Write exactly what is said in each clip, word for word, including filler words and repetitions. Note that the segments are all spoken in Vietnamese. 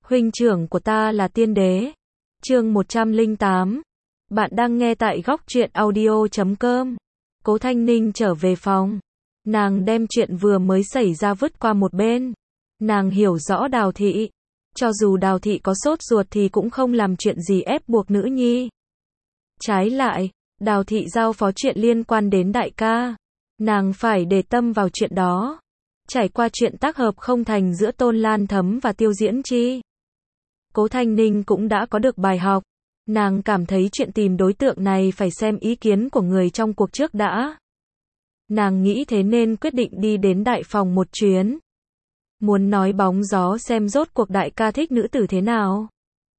Huynh trưởng của ta là tiên đế. Chương một trăm lẻ tám. Bạn đang nghe tại góc truyện audio chấm com. Cố Thanh Ninh trở về phòng. Nàng đem chuyện vừa mới xảy ra vứt qua một bên. Nàng hiểu rõ Đào thị. Cho dù Đào thị có sốt ruột thì cũng không làm chuyện gì ép buộc nữ nhi. Trái lại, Đào thị giao phó chuyện liên quan đến đại ca. Nàng phải để tâm vào chuyện đó. Trải qua chuyện tác hợp không thành giữa Tôn Lan Thấm và Tiêu Diễn Chi, Cố Thanh Ninh cũng đã có được bài học. Nàng cảm thấy chuyện tìm đối tượng này phải xem ý kiến của người trong cuộc trước đã. Nàng nghĩ thế nên quyết định đi đến đại phòng một chuyến. Muốn nói bóng gió xem rốt cuộc đại ca thích nữ tử thế nào.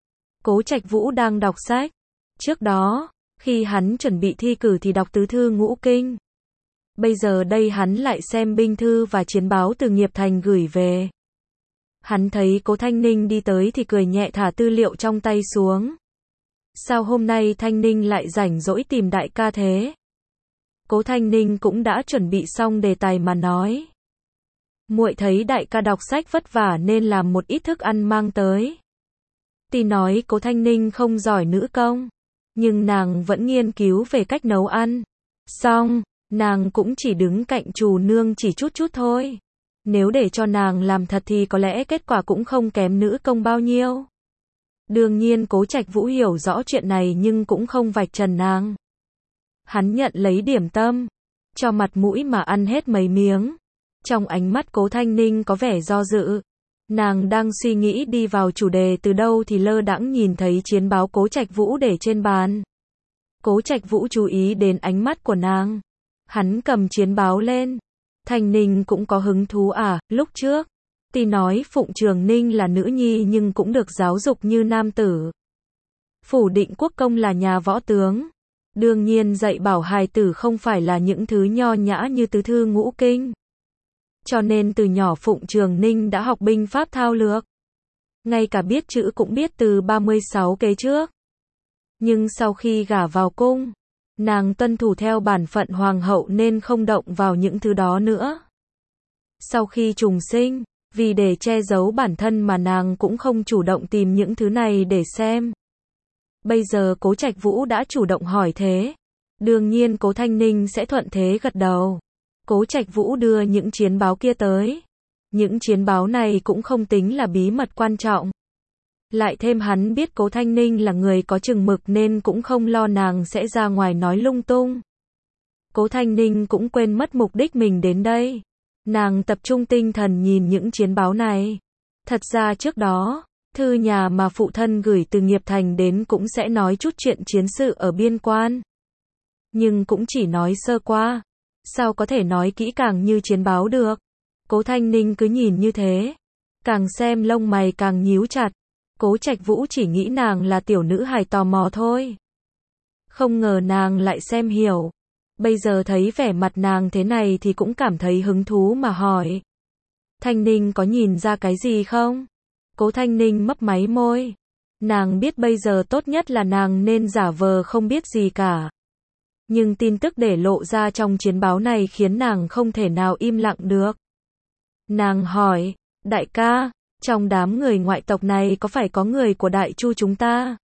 Cố Trạch Vũ đang đọc sách. Trước đó, khi hắn chuẩn bị thi cử thì đọc tứ thư ngũ kinh. Bây giờ đây hắn lại xem binh thư và chiến báo từ Nghiệp Thành gửi về. Hắn thấy Cố Thanh Ninh đi tới thì cười nhẹ thả tư liệu trong tay xuống. Sao hôm nay Thanh Ninh lại rảnh rỗi tìm đại ca thế? Cố Thanh Ninh cũng đã chuẩn bị xong đề tài mà nói. Muội thấy đại ca đọc sách vất vả nên làm một ít thức ăn mang tới. Tuy nói Cố Thanh Ninh không giỏi nữ công, nhưng nàng vẫn nghiên cứu về cách nấu ăn. Xong, nàng cũng chỉ đứng cạnh Trù Nương chỉ chút chút thôi. Nếu để cho nàng làm thật thì có lẽ kết quả cũng không kém nữ công bao nhiêu. Đương nhiên Cố Trạch Vũ hiểu rõ chuyện này nhưng cũng không vạch trần nàng. Hắn nhận lấy điểm tâm, cho mặt mũi mà ăn hết mấy miếng. Trong ánh mắt Cố Thanh Ninh có vẻ do dự. Nàng đang suy nghĩ đi vào chủ đề từ đâu thì lơ đãng nhìn thấy chiến báo Cố Trạch Vũ để trên bàn. Cố Trạch Vũ chú ý đến ánh mắt của nàng. Hắn cầm chiến báo lên. Thanh Ninh cũng có hứng thú à, lúc trước. Tuy nói Phụng Trường Ninh là nữ nhi nhưng cũng được giáo dục như nam tử. Phủ Định Quốc Công là nhà võ tướng. Đương nhiên dạy bảo hài tử không phải là những thứ nho nhã như tứ thư ngũ kinh. Cho nên từ nhỏ Phụng Trường Ninh đã học binh pháp thao lược. Ngay cả biết chữ cũng biết từ ba mươi sáu kế trước. Nhưng sau khi gả vào cung, nàng tuân thủ theo bản phận hoàng hậu nên không động vào những thứ đó nữa. Sau khi trùng sinh, vì để che giấu bản thân mà nàng cũng không chủ động tìm những thứ này để xem. Bây giờ Cố Trạch Vũ đã chủ động hỏi thế. Đương nhiên Cố Thanh Ninh sẽ thuận thế gật đầu. Cố Trạch Vũ đưa những chiến báo kia tới. Những chiến báo này cũng không tính là bí mật quan trọng. Lại thêm hắn biết Cố Thanh Ninh là người có chừng mực nên cũng không lo nàng sẽ ra ngoài nói lung tung. Cố Thanh Ninh cũng quên mất mục đích mình đến đây. Nàng tập trung tinh thần nhìn những chiến báo này. Thật ra trước đó, thư nhà mà phụ thân gửi từ Nghiệp Thành đến cũng sẽ nói chút chuyện chiến sự ở biên quan. Nhưng cũng chỉ nói sơ qua. Sao có thể nói kỹ càng như chiến báo được? Cố Thanh Ninh cứ nhìn như thế. Càng xem lông mày càng nhíu chặt. Cố Trạch Vũ chỉ nghĩ nàng là tiểu nữ hài tò mò thôi. Không ngờ nàng lại xem hiểu. Bây giờ thấy vẻ mặt nàng thế này thì cũng cảm thấy hứng thú mà hỏi. Thanh Ninh có nhìn ra cái gì không? Cố Thanh Ninh mấp máy môi. Nàng biết bây giờ tốt nhất là nàng nên giả vờ không biết gì cả. Nhưng tin tức để lộ ra trong chiến báo này khiến nàng không thể nào im lặng được. Nàng hỏi, đại ca, trong đám người ngoại tộc này có phải có người của Đại Chu chúng ta?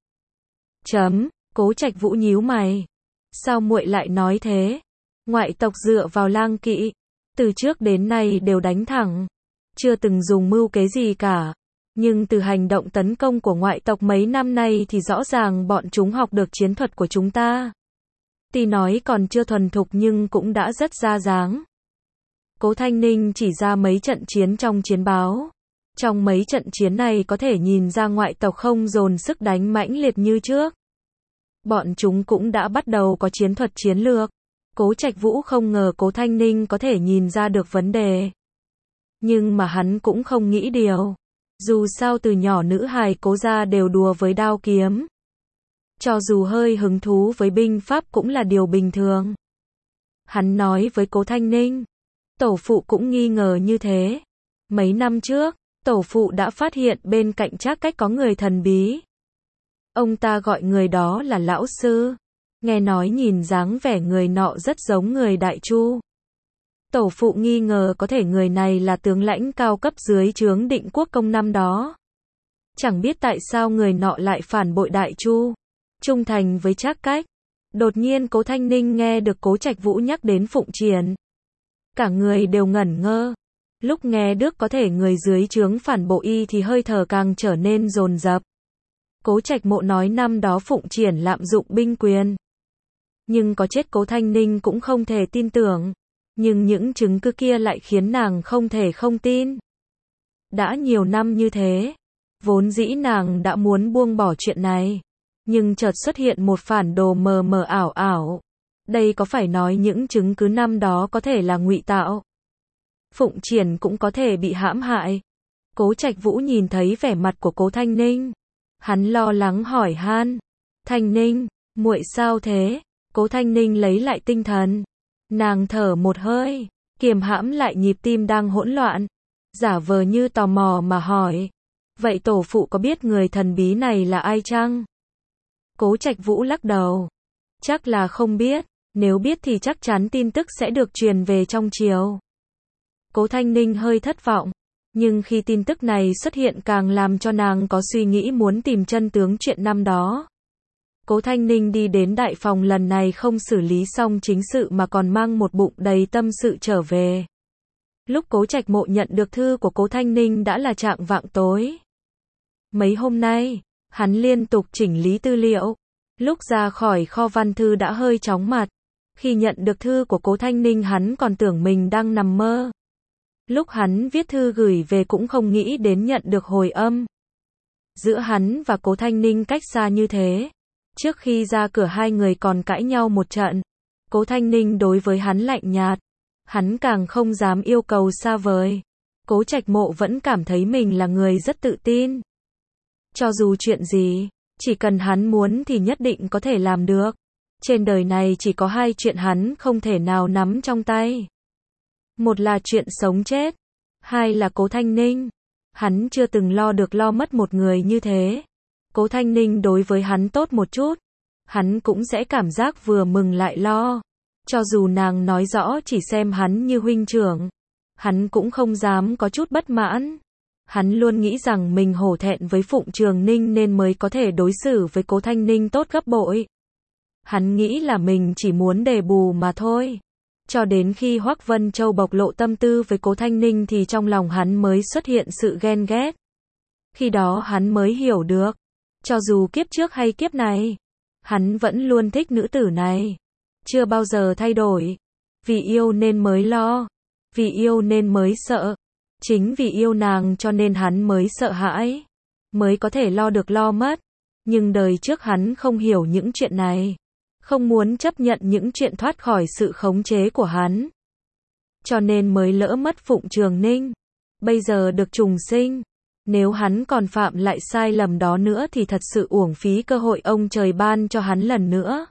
Chấm, Cố Trạch Vũ nhíu mày. Sao muội lại nói thế? Ngoại tộc dựa vào lang kỵ, từ trước đến nay đều đánh thẳng, chưa từng dùng mưu kế gì cả. Nhưng từ hành động tấn công của ngoại tộc mấy năm nay thì rõ ràng bọn chúng học được chiến thuật của chúng ta. Tuy nói còn chưa thuần thục nhưng cũng đã rất ra dáng. Cố Thanh Ninh chỉ ra mấy trận chiến trong chiến báo. Trong mấy trận chiến này có thể nhìn ra ngoại tộc không dồn sức đánh mãnh liệt như trước. Bọn chúng cũng đã bắt đầu có chiến thuật chiến lược. Cố Trạch Vũ không ngờ Cố Thanh Ninh có thể nhìn ra được vấn đề. Nhưng mà hắn cũng không nghĩ điều. Dù sao từ nhỏ nữ hài Cố gia đều đùa với đao kiếm. Cho dù hơi hứng thú với binh pháp cũng là điều bình thường. Hắn nói với Cố Thanh Ninh. Tổ phụ cũng nghi ngờ như thế. Mấy năm trước, tổ phụ đã phát hiện bên cạnh Trác Cách có người thần bí. Ông ta gọi người đó là lão sư. Nghe nói nhìn dáng vẻ người nọ rất giống người Đại Chu. Tổ phụ nghi ngờ có thể người này là tướng lãnh cao cấp dưới trướng Định Quốc Công năm đó. Chẳng biết tại sao người nọ lại phản bội Đại Chu, trung thành với Trác Cách. Đột nhiên Cố Thanh Ninh nghe được Cố Trạch Vũ nhắc đến Phụng Triển. Cả người đều ngẩn ngơ. Lúc nghe được có thể người dưới trướng phản bội y thì hơi thở càng trở nên dồn dập. Cố Trạch Mộ nói năm đó Phụng Triển lạm dụng binh quyền. Nhưng có chết Cố Thanh Ninh cũng không thể tin tưởng. Nhưng những chứng cứ kia lại khiến nàng không thể không tin. Đã nhiều năm như thế, vốn dĩ nàng đã muốn buông bỏ chuyện này. Nhưng chợt xuất hiện một phản đồ mờ mờ ảo ảo. Đây có phải nói những chứng cứ năm đó có thể là ngụy tạo? Phụng Triển cũng có thể bị hãm hại. Cố Trạch Vũ nhìn thấy vẻ mặt của Cố Thanh Ninh. Hắn lo lắng hỏi han. Thanh Ninh, muội sao thế? Cố Thanh Ninh lấy lại tinh thần. Nàng thở một hơi, kiềm hãm lại nhịp tim đang hỗn loạn. Giả vờ như tò mò mà hỏi. Vậy tổ phụ có biết người thần bí này là ai chăng? Cố Trạch Vũ lắc đầu. Chắc là không biết. Nếu biết thì chắc chắn tin tức sẽ được truyền về trong triều. Cố Thanh Ninh hơi thất vọng. Nhưng khi tin tức này xuất hiện càng làm cho nàng có suy nghĩ muốn tìm chân tướng chuyện năm đó. Cố Thanh Ninh đi đến đại phòng lần này không xử lý xong chính sự mà còn mang một bụng đầy tâm sự trở về. Lúc Cố Trạch Mộ nhận được thư của Cố Thanh Ninh đã là trạng vạng tối. Mấy hôm nay, hắn liên tục chỉnh lý tư liệu. Lúc ra khỏi kho văn thư đã hơi chóng mặt. Khi nhận được thư của Cố Thanh Ninh hắn còn tưởng mình đang nằm mơ. Lúc hắn viết thư gửi về cũng không nghĩ đến nhận được hồi âm. Giữa hắn và Cố Thanh Ninh cách xa như thế. Trước khi ra cửa hai người còn cãi nhau một trận. Cố Thanh Ninh đối với hắn lạnh nhạt. Hắn càng không dám yêu cầu xa vời. Cố Trạch Mộ vẫn cảm thấy mình là người rất tự tin. Cho dù chuyện gì, chỉ cần hắn muốn thì nhất định có thể làm được. Trên đời này chỉ có hai chuyện hắn không thể nào nắm trong tay. Một là chuyện sống chết. Hai là Cố Thanh Ninh. Hắn chưa từng lo được lo mất một người như thế. Cố Thanh Ninh đối với hắn tốt một chút. Hắn cũng sẽ cảm giác vừa mừng lại lo. Cho dù nàng nói rõ chỉ xem hắn như huynh trưởng. Hắn cũng không dám có chút bất mãn. Hắn luôn nghĩ rằng mình hổ thẹn với Phụng Trường Ninh nên mới có thể đối xử với Cố Thanh Ninh tốt gấp bội. Hắn nghĩ là mình chỉ muốn đền bù mà thôi. Cho đến khi Hoắc Vân Châu bộc lộ tâm tư với Cố Thanh Ninh thì trong lòng hắn mới xuất hiện sự ghen ghét. Khi đó hắn mới hiểu được. Cho dù kiếp trước hay kiếp này, hắn vẫn luôn thích nữ tử này. Chưa bao giờ thay đổi. Vì yêu nên mới lo. Vì yêu nên mới sợ. Chính vì yêu nàng cho nên hắn mới sợ hãi. Mới có thể lo được lo mất. Nhưng đời trước hắn không hiểu những chuyện này. Không muốn chấp nhận những chuyện thoát khỏi sự khống chế của hắn. Cho nên mới lỡ mất Phụng Trường Ninh. Bây giờ được trùng sinh. Nếu hắn còn phạm lại sai lầm đó nữa thì thật sự uổng phí cơ hội ông trời ban cho hắn lần nữa.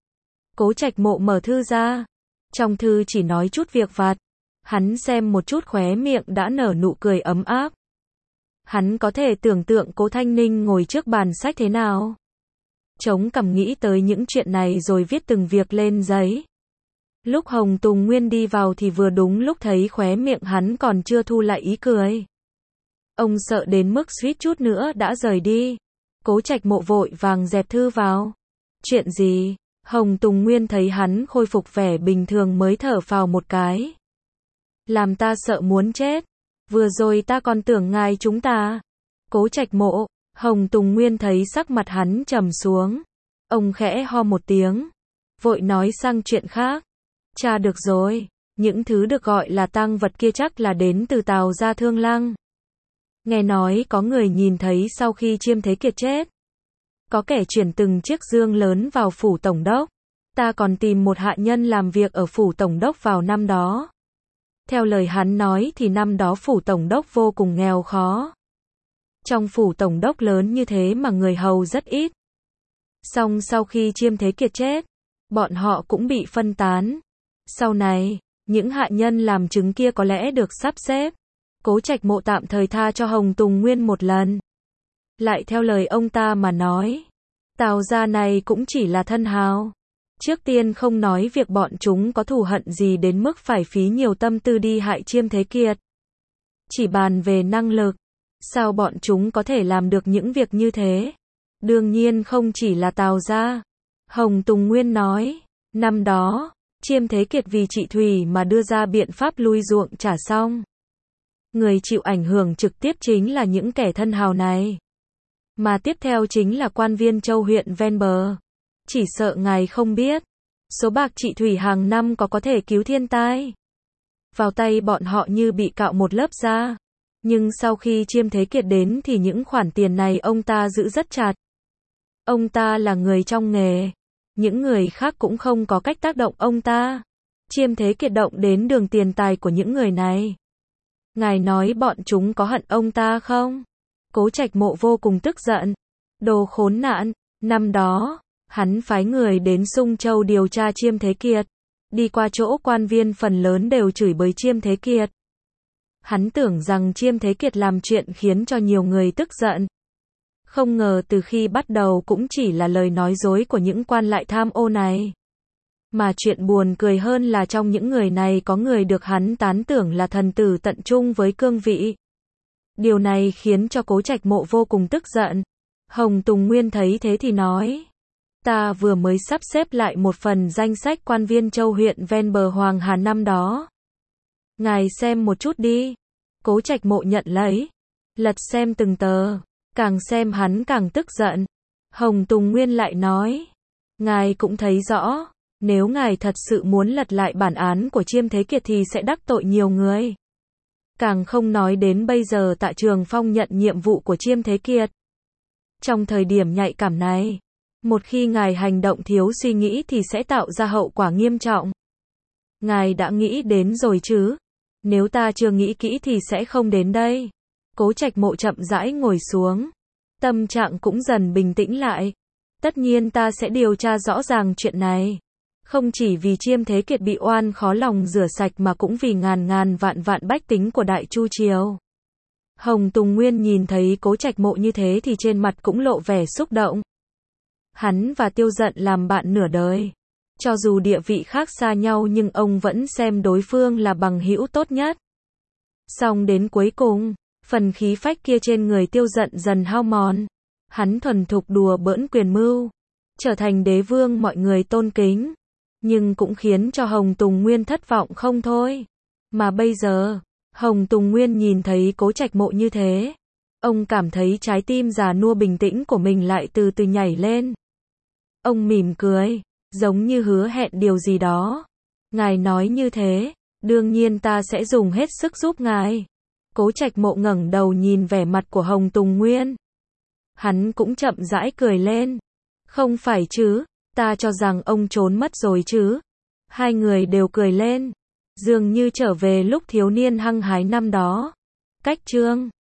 Cố Trạch Mộ mở thư ra. Trong thư chỉ nói chút việc vặt. Hắn xem một chút khóe miệng đã nở nụ cười ấm áp. Hắn có thể tưởng tượng Cố Thanh Ninh ngồi trước bàn sách thế nào. Chống cằm nghĩ tới những chuyện này rồi viết từng việc lên giấy. Lúc Hồng Tùng Nguyên đi vào thì vừa đúng lúc thấy khóe miệng hắn còn chưa thu lại ý cười. Ông sợ đến mức suýt chút nữa đã rời đi. Cố Trạch Mộ vội vàng dẹp thư vào. Chuyện gì? Hồng Tùng Nguyên thấy hắn khôi phục vẻ bình thường mới thở phào một cái. Làm ta sợ muốn chết. Vừa rồi ta còn tưởng ngài chúng ta. Cố Trạch Mộ. Hồng Tùng Nguyên thấy sắc mặt hắn trầm xuống. Ông khẽ ho một tiếng. Vội nói sang chuyện khác. Cha được rồi. Những thứ được gọi là tang vật kia chắc là đến từ Tào Gia Thương Lăng. Nghe nói có người nhìn thấy sau khi Chiêm Thế Kiệt chết. Có kẻ chuyển từng chiếc dương lớn vào phủ tổng đốc. Ta còn tìm một hạ nhân làm việc ở phủ tổng đốc vào năm đó. Theo lời hắn nói thì năm đó phủ tổng đốc vô cùng nghèo khó. Trong phủ tổng đốc lớn như thế mà người hầu rất ít. Song sau khi Chiêm Thế Kiệt chết, bọn họ cũng bị phân tán. Sau này, những hạ nhân làm chứng kia có lẽ được sắp xếp. Cố Trạch Mộ tạm thời tha cho Hồng Tùng Nguyên một lần. Lại theo lời ông ta mà nói, Tào gia này cũng chỉ là thân hào. Trước tiên không nói việc bọn chúng có thù hận gì đến mức phải phí nhiều tâm tư đi hại Chiêm Thế Kiệt. Chỉ bàn về năng lực, Sao bọn chúng có thể làm được những việc như thế? Đương nhiên không chỉ là Tào gia. Hồng Tùng Nguyên nói, năm đó, Chiêm Thế Kiệt vì chị Thủy mà đưa ra biện pháp lui ruộng trả xong. Người chịu ảnh hưởng trực tiếp chính là những kẻ thân hào này. Mà tiếp theo chính là quan viên châu huyện ven bờ. Chỉ sợ ngài không biết, số bạc chị Thủy hàng năm có có thể cứu thiên tai. Vào tay bọn họ như bị cạo một lớp da. Nhưng sau khi Chiêm Thế Kiệt đến thì những khoản tiền này ông ta giữ rất chặt. Ông ta là người trong nghề. Những người khác cũng không có cách tác động ông ta. Chiêm Thế Kiệt động đến đường tiền tài của những người này. Ngài nói bọn chúng có hận ông ta không? Cố Trạch Mộ vô cùng tức giận. Đồ khốn nạn, năm đó, hắn phái người đến Sung Châu điều tra Chiêm Thế Kiệt. Đi qua chỗ quan viên phần lớn đều chửi bới Chiêm Thế Kiệt. Hắn tưởng rằng Chiêm Thế Kiệt làm chuyện khiến cho nhiều người tức giận. Không ngờ từ khi bắt đầu cũng chỉ là lời nói dối của những quan lại tham ô này. Mà chuyện buồn cười hơn là trong những người này có người được hắn tán tưởng là thần tử tận trung với cương vị. Điều này khiến cho Cố Trạch Mộ vô cùng tức giận. Hồng Tùng Nguyên thấy thế thì nói, ta vừa mới sắp xếp lại một phần danh sách quan viên châu huyện ven bờ Hoàng Hà năm đó. Ngài xem một chút đi. Cố Trạch Mộ nhận lấy, lật xem từng tờ, càng xem hắn càng tức giận. Hồng Tùng Nguyên lại nói, ngài cũng thấy rõ, nếu ngài thật sự muốn lật lại bản án của Chiêm Thế Kiệt thì sẽ đắc tội nhiều người. Càng không nói đến bây giờ Tạ Trường Phong nhận nhiệm vụ của Chiêm Thế Kiệt. Trong thời điểm nhạy cảm này, một khi ngài hành động thiếu suy nghĩ thì sẽ tạo ra hậu quả nghiêm trọng. Ngài đã nghĩ đến rồi chứ? Nếu ta chưa nghĩ kỹ thì sẽ không đến đây. Cố Trạch Mộ chậm rãi ngồi xuống. Tâm trạng cũng dần bình tĩnh lại. Tất nhiên ta sẽ điều tra rõ ràng chuyện này. Không chỉ vì Chiêm Thế Kiệt bị oan khó lòng rửa sạch mà cũng vì ngàn ngàn vạn vạn bách tính của Đại Chu Triều. Hồng Tùng Nguyên nhìn thấy Cố Trạch Mộ như thế thì trên mặt cũng lộ vẻ xúc động. Hắn và Tiêu Dận làm bạn nửa đời. Cho dù địa vị khác xa nhau nhưng ông vẫn xem đối phương là bằng hữu tốt nhất. Xong đến cuối cùng, phần khí phách kia trên người Tiêu Dận dần hao mòn. Hắn thuần thục đùa bỡn quyền mưu, trở thành đế vương mọi người tôn kính. Nhưng cũng khiến cho Hồng Tùng Nguyên thất vọng không thôi. Mà bây giờ, Hồng Tùng Nguyên nhìn thấy Cố Trạch Mộ như thế. Ông cảm thấy trái tim già nua bình tĩnh của mình lại từ từ nhảy lên. Ông mỉm cười, giống như hứa hẹn điều gì đó. Ngài nói như thế, đương nhiên ta sẽ dùng hết sức giúp ngài. Cố Trạch Mộ ngẩng đầu nhìn vẻ mặt của Hồng Tùng Nguyên. Hắn cũng chậm rãi cười lên. Không phải chứ, ta cho rằng ông trốn mất rồi chứ. Hai người đều cười lên, dường như trở về lúc thiếu niên hăng hái năm đó. Cách chương